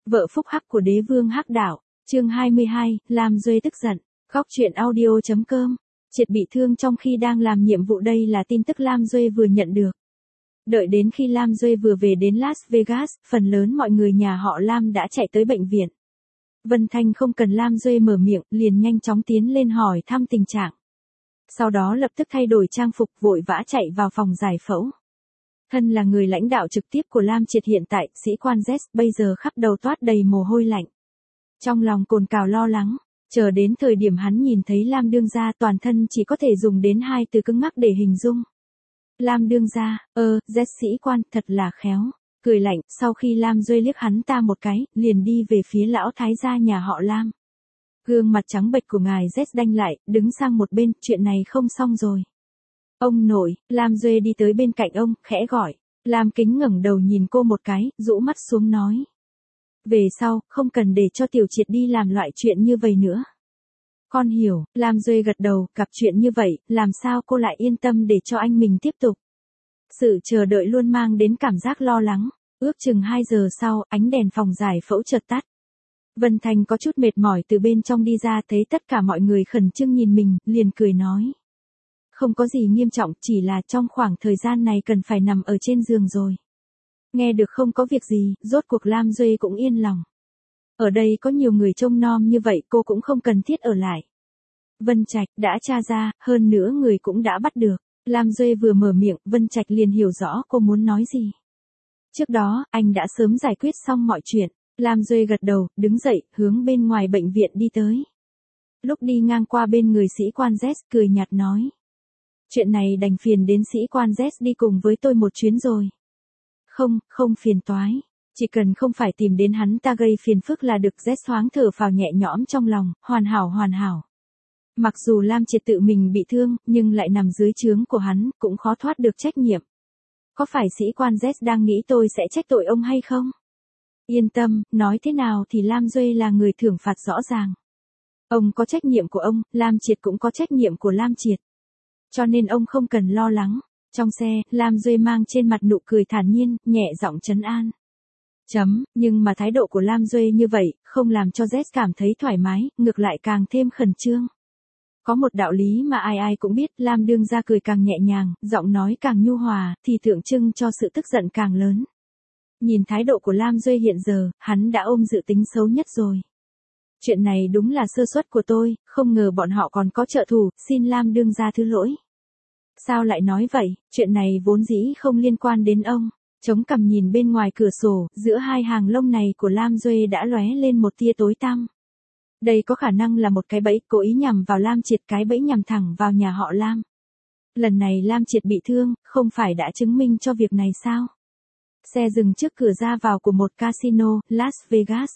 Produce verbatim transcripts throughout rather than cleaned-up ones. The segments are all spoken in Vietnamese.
Vợ phúc hắc của đế vương hắc đạo, chương hai mươi hai, Lam Duê tức giận, góc truyện audio chấm com. Triệt bị thương trong khi đang làm nhiệm vụ, đây là tin tức Lam Duê vừa nhận được. Đợi đến khi Lam Duê vừa về đến Las Vegas, phần lớn mọi người nhà họ Lam đã chạy tới bệnh viện. Vân Thanh không cần Lam Duê mở miệng, liền nhanh chóng tiến lên hỏi thăm tình trạng. Sau đó lập tức thay đổi trang phục, vội vã chạy vào phòng giải phẫu. Thân là người lãnh đạo trực tiếp của Lam Triệt hiện tại, sĩ quan Z bây giờ khắp đầu toát đầy mồ hôi lạnh. Trong lòng cồn cào lo lắng, chờ đến thời điểm hắn nhìn thấy Lam đương gia, toàn thân chỉ có thể dùng đến hai từ cứng ngắc để hình dung. Lam đương gia, ơ, Z sĩ quan, thật là khéo, cười lạnh, sau khi Lam Duê liếc hắn ta một cái, liền đi về phía lão thái gia nhà họ Lam. Gương mặt trắng bệch của ngài Z đanh lại, đứng sang một bên, chuyện này không xong rồi. Ông nội, Lam Duê đi tới bên cạnh ông, khẽ gọi. Lam Kính ngẩng đầu nhìn cô một cái, rũ mắt xuống nói. Về sau, không cần để cho Tiểu Triệt đi làm loại chuyện như vậy nữa. Con hiểu, Lam Duê gật đầu, gặp chuyện như vậy, làm sao cô lại yên tâm để cho anh mình tiếp tục. Sự chờ đợi luôn mang đến cảm giác lo lắng, ước chừng hai giờ sau, ánh đèn phòng giải phẫu chợt tắt. Vân Thành có chút mệt mỏi từ bên trong đi ra, thấy tất cả mọi người khẩn trương nhìn mình, liền cười nói. Không có gì nghiêm trọng, chỉ là trong khoảng thời gian này cần phải nằm ở trên giường rồi. Nghe được không có việc gì, rốt cuộc Lam Duê cũng yên lòng. Ở đây có nhiều người trông nom như vậy, cô cũng không cần thiết ở lại. Vân Trạch đã tra ra, hơn nữa người cũng đã bắt được. Lam Duê vừa mở miệng, Vân Trạch liền hiểu rõ cô muốn nói gì. Trước đó, anh đã sớm giải quyết xong mọi chuyện. Lam Duê gật đầu, đứng dậy, hướng bên ngoài bệnh viện đi tới. Lúc đi ngang qua bên người sĩ quan Z, cười nhạt nói. Chuyện này đành phiền đến sĩ quan Z đi cùng với tôi một chuyến rồi. Không, không phiền toái. Chỉ cần không phải tìm đến hắn ta gây phiền phức là được. Z thoáng thở phào nhẹ nhõm trong lòng, hoàn hảo hoàn hảo. Mặc dù Lam Triệt tự mình bị thương, nhưng lại nằm dưới trướng của hắn, cũng khó thoát được trách nhiệm. Có phải sĩ quan Z đang nghĩ tôi sẽ trách tội ông hay không? Yên tâm, nói thế nào thì Lam Duê là người thưởng phạt rõ ràng. Ông có trách nhiệm của ông, Lam Triệt cũng có trách nhiệm của Lam Triệt. Cho nên ông không cần lo lắng. Trong xe, Lam Duê mang trên mặt nụ cười thản nhiên, nhẹ giọng trấn an. Chấm, nhưng mà thái độ của Lam Duê như vậy, không làm cho Z cảm thấy thoải mái, ngược lại càng thêm khẩn trương. Có một đạo lý mà ai ai cũng biết, Lam đương gia cười càng nhẹ nhàng, giọng nói càng nhu hòa, thì tượng trưng cho sự tức giận càng lớn. Nhìn thái độ của Lam Duê hiện giờ, hắn đã ôm dự tính xấu nhất rồi. Chuyện này đúng là sơ suất của tôi, không ngờ bọn họ còn có trợ thủ, xin Lam đương gia thứ lỗi. Sao lại nói vậy, chuyện này vốn dĩ không liên quan đến ông. Chống cằm nhìn bên ngoài cửa sổ, giữa hai hàng lông này của Lam Duê đã lóe lên một tia tối tăm. Đây có khả năng là một cái bẫy, cố ý nhằm vào Lam Triệt, cái bẫy nhằm thẳng vào nhà họ Lam. Lần này Lam Triệt bị thương, không phải đã chứng minh cho việc này sao? Xe dừng trước cửa ra vào của một casino, Las Vegas.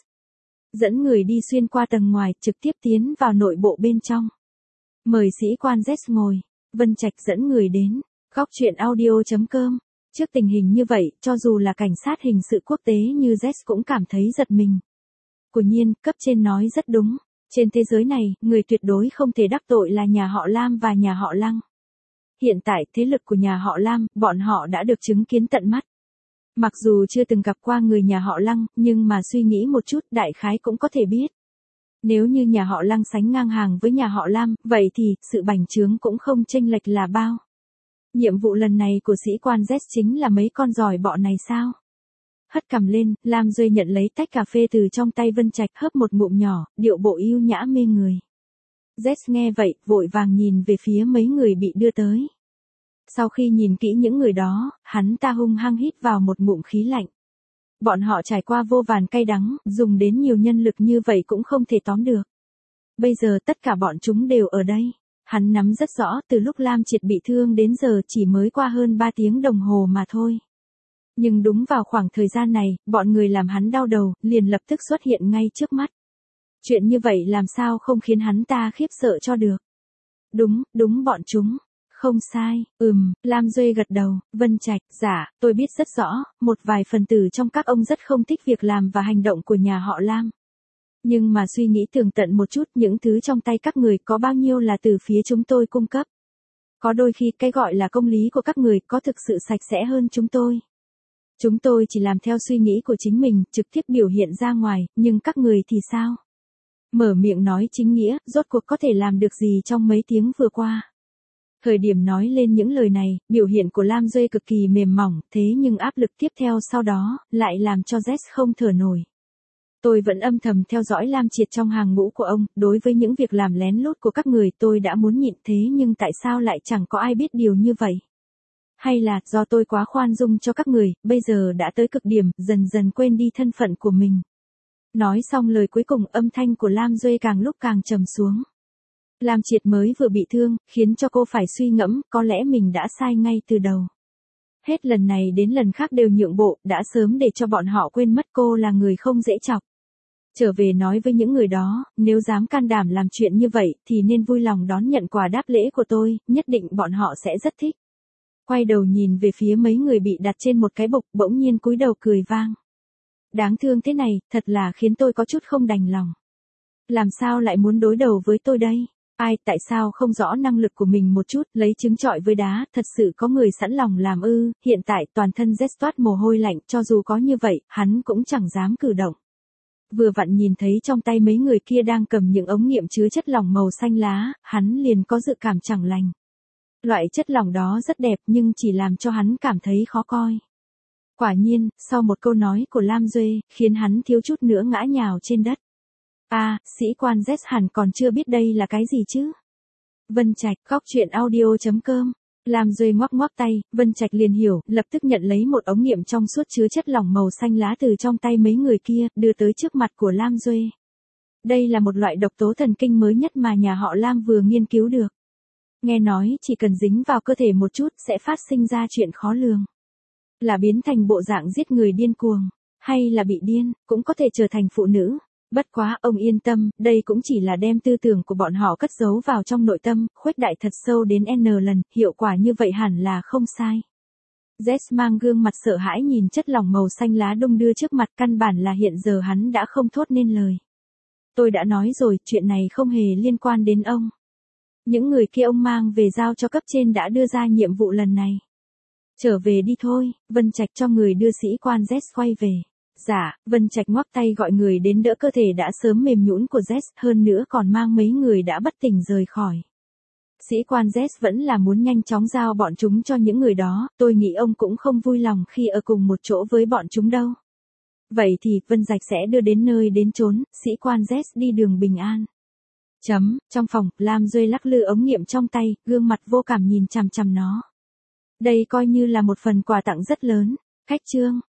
Dẫn người đi xuyên qua tầng ngoài, trực tiếp tiến vào nội bộ bên trong. Mời sĩ quan Z ngồi. Vân Trạch dẫn người đến. Góc truyện audio chấm com. Trước tình hình như vậy, cho dù là cảnh sát hình sự quốc tế như Z cũng cảm thấy giật mình. Quả nhiên, cấp trên nói rất đúng. Trên thế giới này, người tuyệt đối không thể đắc tội là nhà họ Lam và nhà họ Lăng. Hiện tại, thế lực của nhà họ Lam, bọn họ đã được chứng kiến tận mắt. Mặc dù chưa từng gặp qua người nhà họ Lăng, nhưng mà suy nghĩ một chút, đại khái cũng có thể biết. Nếu như nhà họ Lăng sánh ngang hàng với nhà họ Lam, vậy thì, sự bành trướng cũng không chênh lệch là bao. Nhiệm vụ lần này của sĩ quan Z chính là mấy con giỏi bọ này sao? Hất cằm lên, Lam Duê nhận lấy tách cà phê từ trong tay Vân Trạch, hớp một ngụm nhỏ, điệu bộ yêu nhã mê người. Z nghe vậy, vội vàng nhìn về phía mấy người bị đưa tới. Sau khi nhìn kỹ những người đó, hắn ta hung hăng hít vào một ngụm khí lạnh. Bọn họ trải qua vô vàn cay đắng, dùng đến nhiều nhân lực như vậy cũng không thể tóm được. Bây giờ tất cả bọn chúng đều ở đây. Hắn nắm rất rõ, từ lúc Lam Triệt bị thương đến giờ chỉ mới qua hơn ba tiếng đồng hồ mà thôi. Nhưng đúng vào khoảng thời gian này, bọn người làm hắn đau đầu, liền lập tức xuất hiện ngay trước mắt. Chuyện như vậy làm sao không khiến hắn ta khiếp sợ cho được. Đúng, đúng bọn chúng. Không sai, ừm, Lam Duê gật đầu, Vân Trạch, dạ, tôi biết rất rõ, một vài phần tử trong các ông rất không thích việc làm và hành động của nhà họ Lam. Nhưng mà suy nghĩ tường tận một chút, những thứ trong tay các người có bao nhiêu là từ phía chúng tôi cung cấp. Có đôi khi cái gọi là công lý của các người có thực sự sạch sẽ hơn chúng tôi. Chúng tôi chỉ làm theo suy nghĩ của chính mình, trực tiếp biểu hiện ra ngoài, nhưng các người thì sao? Mở miệng nói chính nghĩa, rốt cuộc có thể làm được gì trong mấy tiếng vừa qua? Thời điểm nói lên những lời này, biểu hiện của Lam Duệ cực kỳ mềm mỏng, thế nhưng áp lực tiếp theo sau đó, lại làm cho Jess không thở nổi. Tôi vẫn âm thầm theo dõi Lam Triệt trong hàng ngũ của ông, đối với những việc làm lén lút của các người tôi đã muốn nhịn thế nhưng tại sao lại chẳng có ai biết điều như vậy? Hay là do tôi quá khoan dung cho các người, bây giờ đã tới cực điểm, dần dần quên đi thân phận của mình. Nói xong lời cuối cùng âm thanh của Lam Duệ càng lúc càng trầm xuống. Lam Triệt mới vừa bị thương, khiến cho cô phải suy ngẫm, có lẽ mình đã sai ngay từ đầu. Hết lần này đến lần khác đều nhượng bộ, đã sớm để cho bọn họ quên mất cô là người không dễ chọc. Trở về nói với những người đó, nếu dám can đảm làm chuyện như vậy, thì nên vui lòng đón nhận quà đáp lễ của tôi, nhất định bọn họ sẽ rất thích. Quay đầu nhìn về phía mấy người bị đặt trên một cái bục, bỗng nhiên cúi đầu cười vang. Đáng thương thế này, thật là khiến tôi có chút không đành lòng. Làm sao lại muốn đối đầu với tôi đây? Ai, tại sao không rõ năng lực của mình một chút, lấy trứng trọi với đá, thật sự có người sẵn lòng làm ư, hiện tại toàn thân Jess toát mồ hôi lạnh, cho dù có như vậy, hắn cũng chẳng dám cử động. Vừa vặn nhìn thấy trong tay mấy người kia đang cầm những ống nghiệm chứa chất lỏng màu xanh lá, hắn liền có dự cảm chẳng lành. Loại chất lỏng đó rất đẹp nhưng chỉ làm cho hắn cảm thấy khó coi. Quả nhiên, sau một câu nói của Lam Duệ, khiến hắn thiếu chút nữa ngã nhào trên đất. À, sĩ quan Jess hẳn còn chưa biết đây là cái gì chứ? Vân Trạch, góc truyện audio chấm com. Lam Duệ ngoắc ngoắc tay, Vân Trạch liền hiểu, lập tức nhận lấy một ống nghiệm trong suốt chứa chất lỏng màu xanh lá từ trong tay mấy người kia, đưa tới trước mặt của Lam Duệ. Đây là một loại độc tố thần kinh mới nhất mà nhà họ Lam vừa nghiên cứu được. Nghe nói chỉ cần dính vào cơ thể một chút sẽ phát sinh ra chuyện khó lường. Là biến thành bộ dạng giết người điên cuồng, hay là bị điên, cũng có thể trở thành phụ nữ. Bất quá, ông yên tâm, đây cũng chỉ là đem tư tưởng của bọn họ cất giấu vào trong nội tâm, khuếch đại thật sâu đến N lần, hiệu quả như vậy hẳn là không sai. Jess mang gương mặt sợ hãi nhìn chất lỏng màu xanh lá đung đưa trước mặt, căn bản là hiện giờ hắn đã không thốt nên lời. Tôi đã nói rồi, chuyện này không hề liên quan đến ông. Những người kia ông mang về giao cho cấp trên đã đưa ra nhiệm vụ lần này. Trở về đi thôi, Vân Trạch cho người đưa sĩ quan Jess quay về. Dạ, Vân Trạch ngoắc tay gọi người đến đỡ cơ thể đã sớm mềm nhũn của Jess, hơn nữa còn mang mấy người đã bất tỉnh rời khỏi. Sĩ quan Jess vẫn là muốn nhanh chóng giao bọn chúng cho những người đó, tôi nghĩ ông cũng không vui lòng khi ở cùng một chỗ với bọn chúng đâu. Vậy thì, Vân Trạch sẽ đưa đến nơi đến chốn, sĩ quan Jess đi đường bình an. Chấm, trong phòng, Lam Duệ lắc lư ống nghiệm trong tay, gương mặt vô cảm nhìn chằm chằm nó. Đây coi như là một phần quà tặng rất lớn. Khách trương.